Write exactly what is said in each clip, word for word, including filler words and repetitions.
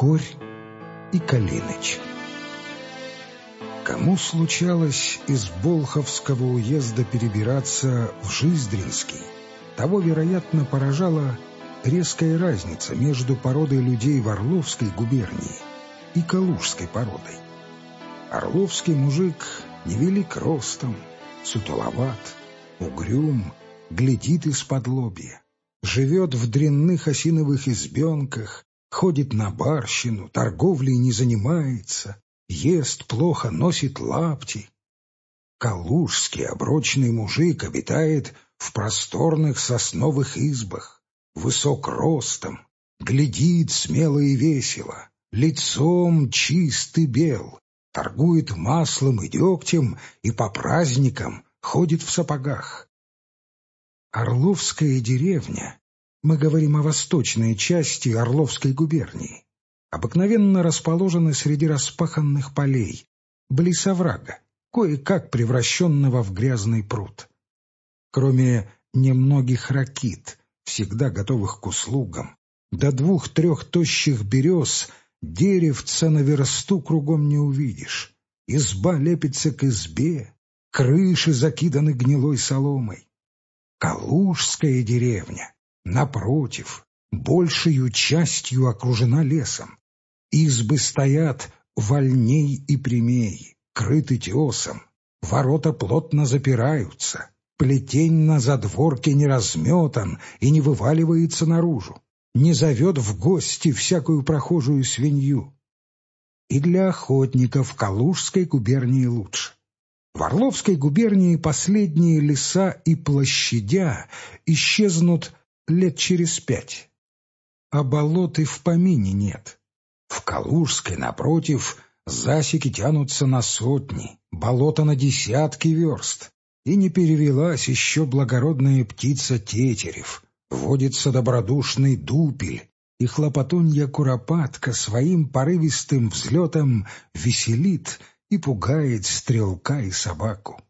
Хорь и Калиныч. Кому случалось из Болховского уезда перебираться в Жиздринский, того, вероятно, поражала резкая разница между породой людей в Орловской губернии и калужской породой. Орловский мужик невелик ростом, сутуловат, угрюм, глядит из-под лобья, живет в дрянных осиновых избенках, ходит на барщину, торговлей не занимается, ест плохо, носит лапти. Калужский оброчный мужик обитает в просторных сосновых избах, высок ростом, глядит смело и весело, лицом чист и бел, торгует маслом и дегтем и по праздникам ходит в сапогах. Орловская деревня, мы говорим о восточной части Орловской губернии, обыкновенно расположена среди распаханных полей, близ оврага, кое-как превращенного в грязный пруд. Кроме немногих ракит, всегда готовых к услугам, до двух-трех тощих берез деревца на версту кругом не увидишь. Изба лепится к избе, крыши закиданы гнилой соломой. Калужская деревня, напротив, большею частью окружена лесом. Избы стоят вольней и прямей, крыты тесом, ворота плотно запираются, плетень на задворке не разметан и не вываливается наружу, не зовет в гости всякую прохожую свинью. И для охотников Калужской губернии лучше. В Орловской губернии последние леса и площадя исчезнут лет через пять, а болот и в помине нет. В Калужской, напротив, засеки тянутся на сотни, болота на десятки верст, и не перевелась еще благородная птица тетерев, водится добродушный дупель, и хлопотунья куропатка своим порывистым взлетом веселит и пугает стрелка и собаку.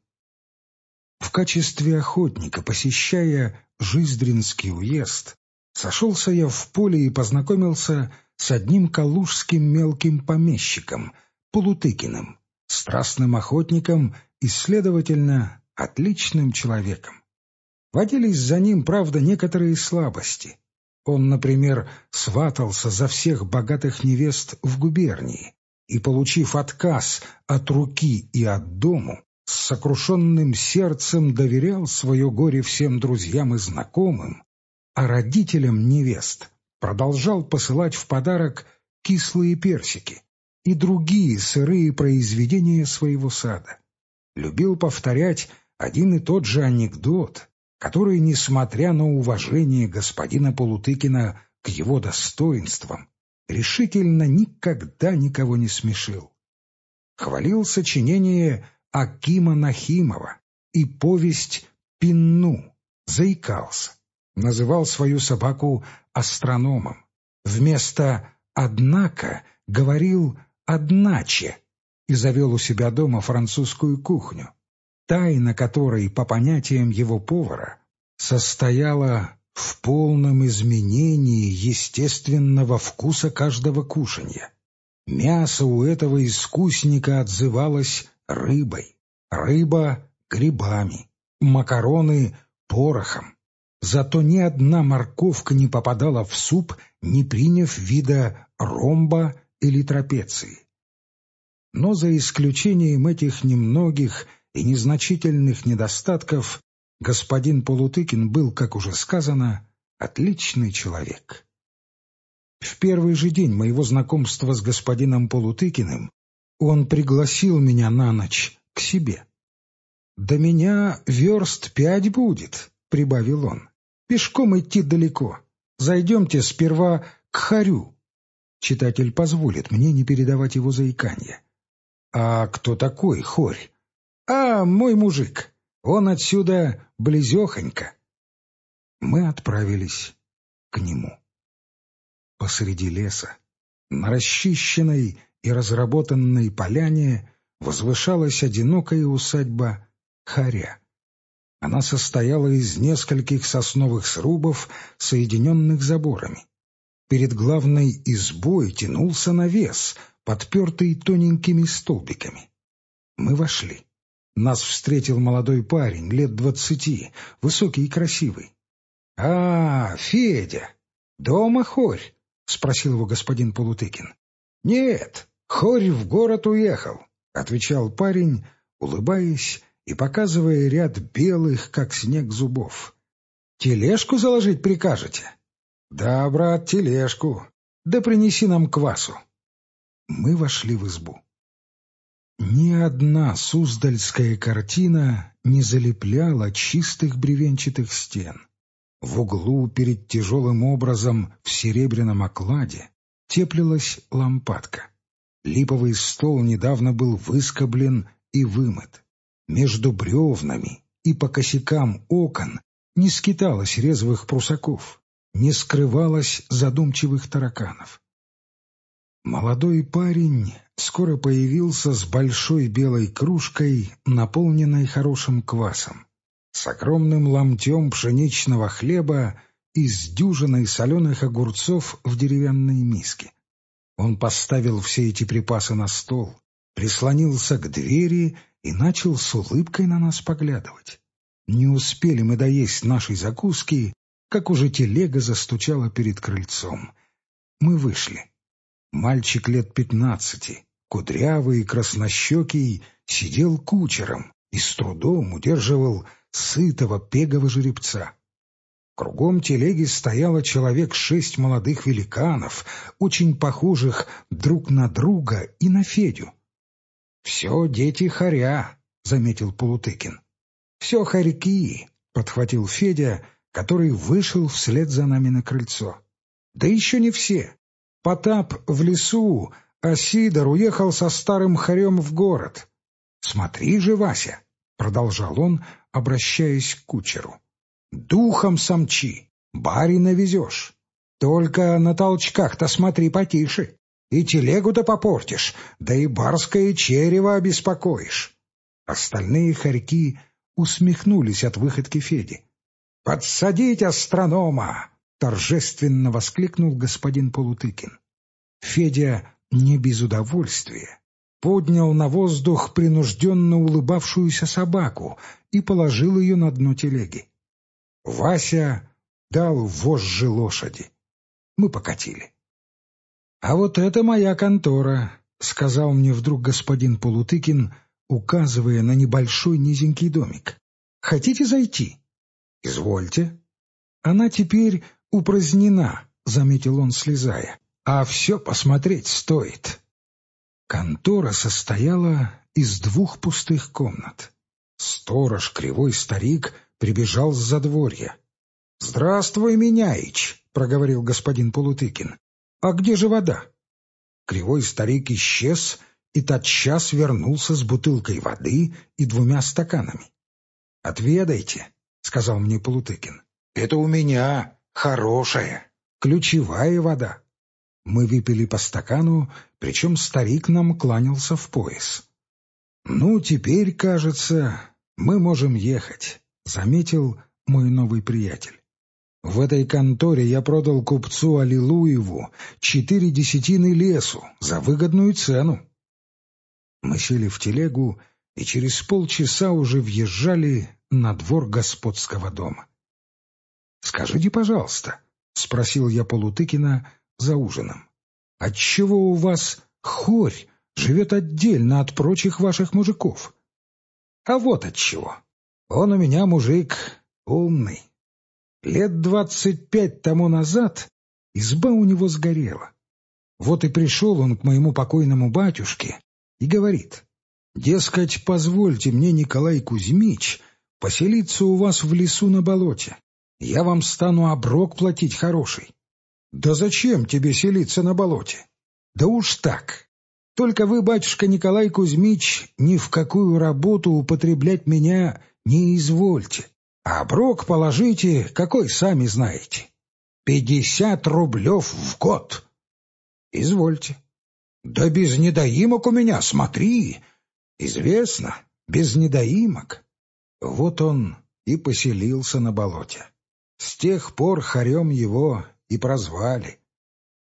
В качестве охотника, посещая Жиздринский уезд, сошелся я в поле и познакомился с одним калужским мелким помещиком, Полутыкиным, страстным охотником и, следовательно, отличным человеком. Водились за ним, правда, некоторые слабости. Он, например, сватался за всех богатых невест в губернии и, получив отказ от руки и от дому, с сокрушенным сердцем доверял свое горе всем друзьям и знакомым, а родителям невест продолжал посылать в подарок кислые персики и другие сырые произведения своего сада. Любил повторять один и тот же анекдот, который, несмотря на уважение господина Полутыкина к его достоинствам, решительно никогда никого не смешил. Хвалил сочинение Акима Нахимова и повесть «Пинну», заикался, называл свою собаку астрономом, вместо «однако» говорил «одначе» и завел у себя дома французскую кухню, тайна которой, по понятиям его повара, состояла в полном изменении естественного вкуса каждого кушанья. Мясо у этого искусника отзывалось рыбой, рыба — грибами, макароны — порохом. Зато ни одна морковка не попадала в суп, не приняв вида ромба или трапеции. Но за исключением этих немногих и незначительных недостатков, господин Полутыкин был, как уже сказано, отличный человек. В первый же день моего знакомства с господином Полутыкиным он пригласил меня на ночь к себе. «До меня верст пять будет», — прибавил он. «Пешком идти далеко. Зайдемте сперва к Хорю». Читатель позволит мне не передавать его заиканье. «А кто такой Хорь?» «А, мой мужик. Он отсюда близехонько». Мы отправились к нему. Посреди леса, на расчищенной и разработанной поляне, возвышалась одинокая усадьба Хоря. Она состояла из нескольких сосновых срубов, соединенных заборами. Перед главной избой тянулся навес, подпертый тоненькими столбиками. Мы вошли. Нас встретил молодой парень, лет двадцати, высокий и красивый. — А, Федя, дома хорь? — спросил его господин Полутыкин. — Нет, хорь в город уехал, — отвечал парень, улыбаясь и показывая ряд белых, как снег, зубов. — Тележку заложить прикажете? — Да, брат, тележку. Да принеси нам квасу. Мы вошли в избу. Ни одна суздальская картина не залепляла чистых бревенчатых стен. В углу перед тяжелым образом в серебряном окладе теплилась лампадка. Липовый стол недавно был выскоблен и вымыт. Между бревнами и по косякам окон не скиталось резвых прусаков, не скрывалось задумчивых тараканов. Молодой парень скоро появился с большой белой кружкой, наполненной хорошим квасом, с огромным ломтем пшеничного хлеба и с дюжиной соленых огурцов в деревянной миске. Он поставил все эти припасы на стол, прислонился к двери и начал с улыбкой на нас поглядывать. Не успели мы доесть нашей закуски, как уже телега застучала перед крыльцом. Мы вышли. Мальчик лет пятнадцати, кудрявый и краснощекий, сидел кучером и с трудом удерживал сытого пегого жеребца. Кругом телеги стояло человек шесть молодых великанов, очень похожих друг на друга и на Федю. — Все дети хоря, — заметил Полутыкин. — Все хорьки, — подхватил Федя, который вышел вслед за нами на крыльцо. — Да еще не все. Потап в лесу, а Сидор уехал со старым хорем в город. — Смотри же, Вася, — продолжал он, обращаясь к кучеру. — Духом самчи, барина везешь. Только на толчках-то смотри потише, и телегу-то попортишь, да и барское черево обеспокоишь. Остальные хорьки усмехнулись от выходки Феди. — Подсадить астронома! — торжественно воскликнул господин Полутыкин. Федя не без удовольствия поднял на воздух принужденно улыбавшуюся собаку и положил ее на дно телеги. Вася дал вожжи лошади. Мы покатили. — А вот это моя контора, — сказал мне вдруг господин Полутыкин, указывая на небольшой низенький домик. — Хотите зайти? — Извольте. — Она теперь упразднена, — заметил он, слезая, — а все посмотреть стоит. Контора состояла из двух пустых комнат. Сторож, кривой старик, прибежал с задворья. — Здравствуй, Меняич, — проговорил господин Полутыкин. — А где же вода? Кривой старик исчез и тотчас вернулся с бутылкой воды и двумя стаканами. — Отведайте, — сказал мне Полутыкин. — Это у меня хорошая, ключевая вода. Мы выпили по стакану, причем старик нам кланялся в пояс. — Ну, теперь, кажется, мы можем ехать, — заметил мой новый приятель. В этой конторе я продал купцу Аллилуеву четыре десятины лесу за выгодную цену. Мы сели в телегу и через полчаса уже въезжали на двор господского дома. — Скажите, пожалуйста, — спросил я Полутыкина за ужином, — отчего у вас хорь живет отдельно от прочих ваших мужиков? — А вот отчего. Он у меня мужик умный. Лет двадцать пять тому назад изба у него сгорела. Вот и пришел он к моему покойному батюшке и говорит: «Дескать, позвольте мне, Николай Кузьмич, поселиться у вас в лесу на болоте. Я вам стану оброк платить хороший». «Да зачем тебе селиться на болоте?» «Да уж так. Только вы, батюшка Николай Кузьмич, ни в какую работу употреблять меня не извольте. А оброк положите, какой сами знаете. Пятьдесят рублев в год». «Извольте». «Да без недоимок у меня, смотри». «Известно, без недоимок». Вот он и поселился на болоте. С тех пор хорем его и прозвали.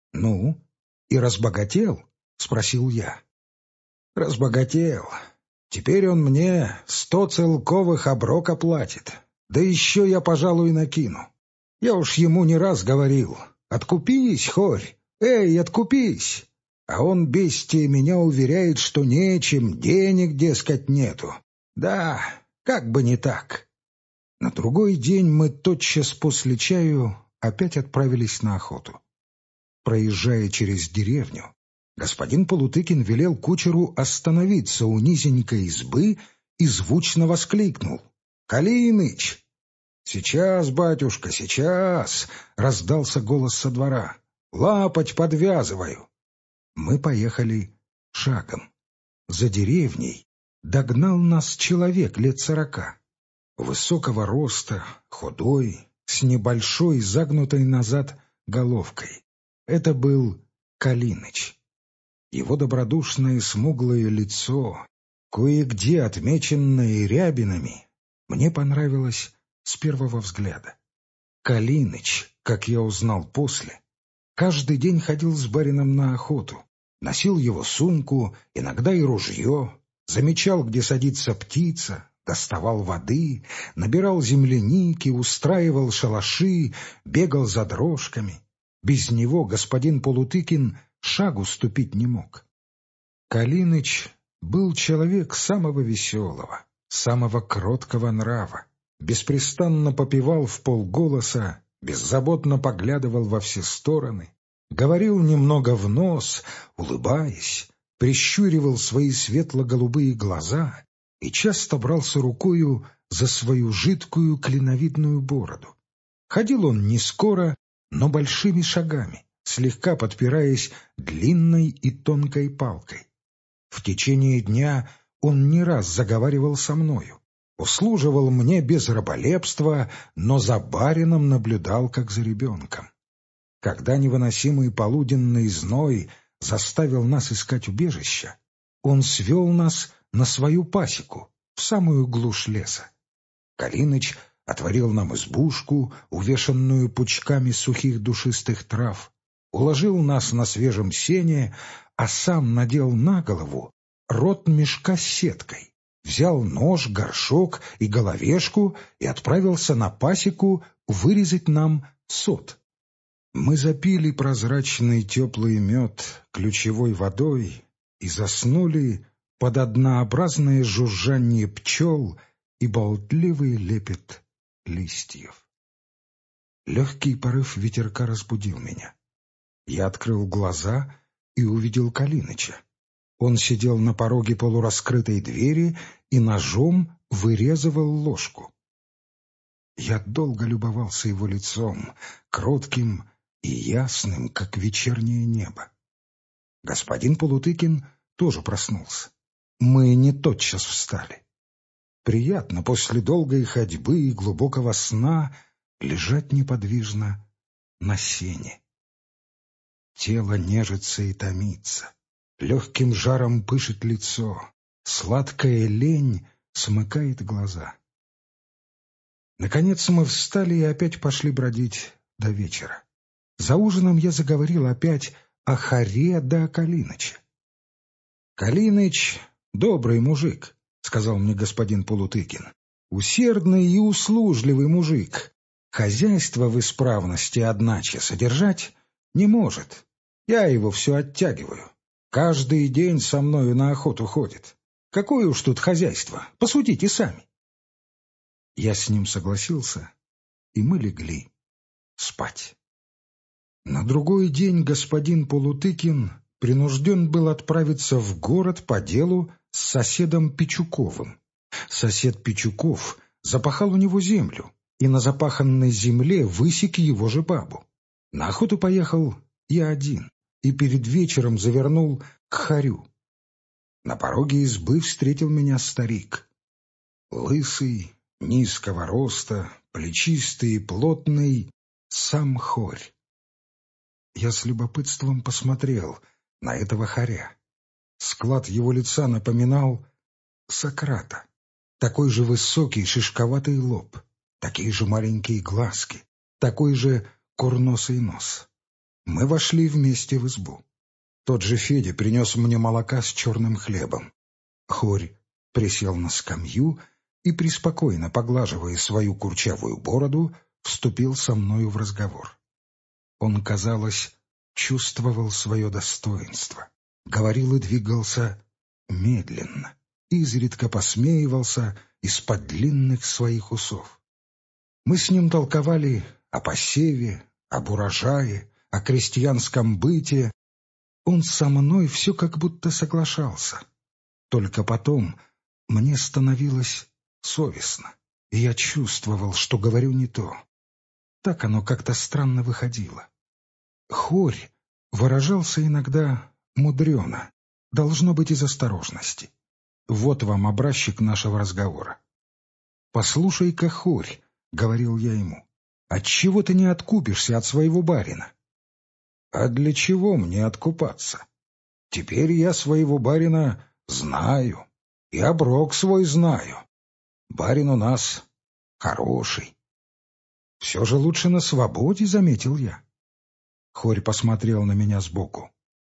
«Ну, и разбогател?» — спросил я. «Разбогател. Теперь он мне сто целковых оброка платит. Да еще я, пожалуй, накину. Я уж ему не раз говорил: откупись, хорь, эй, откупись!» А он, бестия, меня уверяет, что нечем, денег, дескать, нету. Да, как бы не так. На другой день мы тотчас после чаю опять отправились на охоту. Проезжая через деревню, господин Полутыкин велел кучеру остановиться у низенькой избы и звучно воскликнул: «Калиныч!» «Сейчас, батюшка, сейчас!» — раздался голос со двора. «Лапоть подвязываю!» Мы поехали шагом. За деревней догнал нас человек лет сорока. Высокого роста, худой, с небольшой, загнутой назад головкой. Это был Калиныч. Его добродушное смуглое лицо, кое-где отмеченное рябинами, мне понравилось с первого взгляда. Калиныч, как я узнал после, каждый день ходил с барином на охоту, носил его сумку, иногда и ружье, замечал, где садится птица, доставал воды, набирал земляники, устраивал шалаши, бегал за дрожками. Без него господин Полутыкин шагу ступить не мог. Калиныч был человек самого веселого, самого кроткого нрава, беспрестанно попевал в полголоса, беззаботно поглядывал во все стороны, говорил немного в нос, улыбаясь, прищуривал свои светло-голубые глаза и часто брался рукою за свою жидкую клиновидную бороду. Ходил он не скоро, но большими шагами, слегка подпираясь длинной и тонкой палкой. В течение дня он не раз заговаривал со мною, услуживал мне без раболепства, но за барином наблюдал, как за ребенком. Когда невыносимый полуденный зной заставил нас искать убежища, он свел нас на свою пасеку, в самую глушь леса. Калиныч отворил нам избушку, увешанную пучками сухих душистых трав, уложил нас на свежем сене, а сам надел на голову рот мешка с сеткой, взял нож, горшок и головешку и отправился на пасеку вырезать нам сот. Мы запили прозрачный теплый мед ключевой водой и заснули под однообразное жужжание пчел и болтливый лепет листьев. Легкий порыв ветерка разбудил меня. Я открыл глаза и увидел Калиныча. Он сидел на пороге полураскрытой двери и ножом вырезывал ложку. Я долго любовался его лицом, кротким и ясным, как вечернее небо. Господин Полутыкин тоже проснулся. Мы не тотчас встали. Приятно после долгой ходьбы и глубокого сна лежать неподвижно на сене. Тело нежится и томится, легким жаром пышет лицо, сладкая лень смыкает глаза. Наконец мы встали и опять пошли бродить до вечера. За ужином я заговорил опять о Харе да о Калиныче. «Калиныч — добрый мужик», — сказал мне господин Полутыкин. «Усердный и услужливый мужик. Хозяйство в исправности, одначе, содержать не может. Я его все оттягиваю. Каждый день со мною на охоту ходит. Какое уж тут хозяйство, посудите сами». Я с ним согласился, и мы легли спать. На другой день господин Полутыкин принужден был отправиться в город по делу с соседом Пичуковым. Сосед Пичуков запахал у него землю, и на запаханной земле высек его же бабу. На охоту поехал я один, и перед вечером завернул к Харю. На пороге избы встретил меня старик. Лысый, низкого роста, плечистый и плотный, сам хорь. Я с любопытством посмотрел на этого Харя. Склад его лица напоминал Сократа. Такой же высокий шишковатый лоб, такие же маленькие глазки, такой же курносый нос. Мы вошли вместе в избу. Тот же Федя принес мне молока с черным хлебом. Хорь присел на скамью и, преспокойно поглаживая свою курчавую бороду, вступил со мною в разговор. Он, казалось, чувствовал свое достоинство, говорил и двигался медленно, изредка посмеивался из-под длинных своих усов. Мы с ним толковали о посеве, об урожае, о крестьянском быте. Он со мной все как будто соглашался. Только потом мне становилось совестно, и я чувствовал, что говорю не то. Так оно как-то странно выходило. Хорь выражался иногда мудрено, должно быть из осторожности. Вот вам образчик нашего разговора. «Послушай-ка, Хорь, — говорил я ему, — отчего ты не откупишься от своего барина?» «А для чего мне откупаться? Теперь я своего барина знаю, и оброк свой знаю. Барин у нас хороший». «Все же лучше на свободе», — заметил я. Хорь посмотрел на меня сбоку.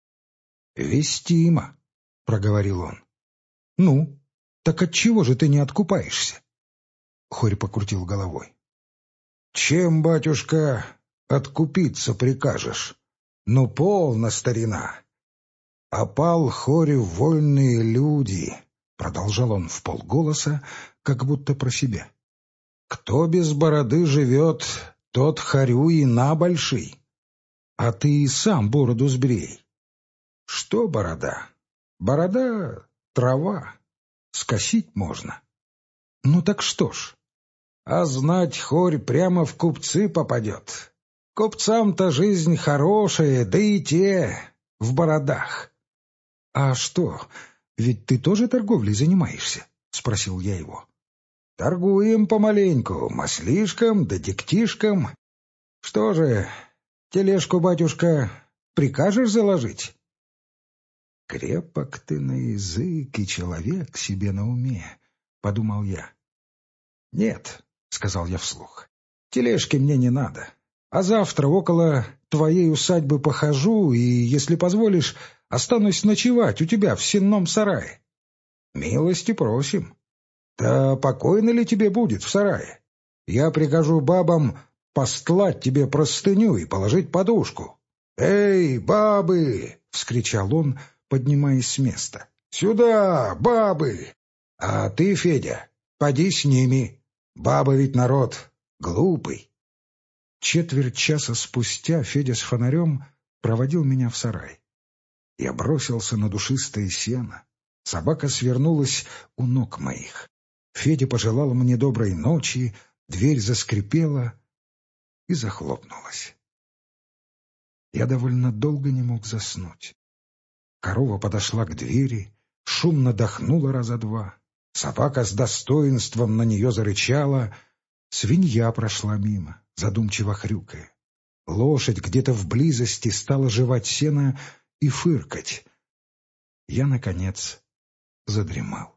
«Вестимо», — проговорил он. «Ну, так отчего же ты не откупаешься?» Хорь покрутил головой. «Чем, батюшка, откупиться прикажешь? Ну, полно, старина. Опал Хорю вольные люди», — продолжал он вполголоса, как будто про себя. «Кто без бороды живет, тот хорю и на больший. А ты и сам бороду сбрей». «Что борода? Борода — трава. Скосить можно». «Ну так что ж?» «А знать, Хорь прямо в купцы попадет. Купцам-то жизнь хорошая, да и те в бородах». «А что, ведь ты тоже торговлей занимаешься?» — спросил я его. «Торгуем помаленьку, маслишком да дегтишком. Что же, тележку, батюшка, прикажешь заложить?» «Крепок ты на язык и человек себе на уме», — подумал я. «Нет», — сказал я вслух, — «тележки мне не надо. А завтра около твоей усадьбы похожу и, если позволишь, останусь ночевать у тебя в сенном сарае». «Милости просим. Да покойно ли тебе будет в сарае? Я прикажу бабам постлать тебе простыню и положить подушку». «Эй, бабы!» — вскричал он, поднимаясь с места. «Сюда, бабы! А ты, Федя, поди с ними. Баба ведь народ глупый». Четверть часа спустя Федя с фонарем проводил меня в сарай. Я бросился на душистое сено. Собака свернулась у ног моих. Федя пожелал мне доброй ночи, дверь заскрипела и захлопнулась. Я довольно долго не мог заснуть. Корова подошла к двери, шумно дохнула раза два. Собака с достоинством на нее зарычала. Свинья прошла мимо, задумчиво хрюкая. Лошадь где-то в близости стала жевать сено и фыркать. Я, наконец, задремал.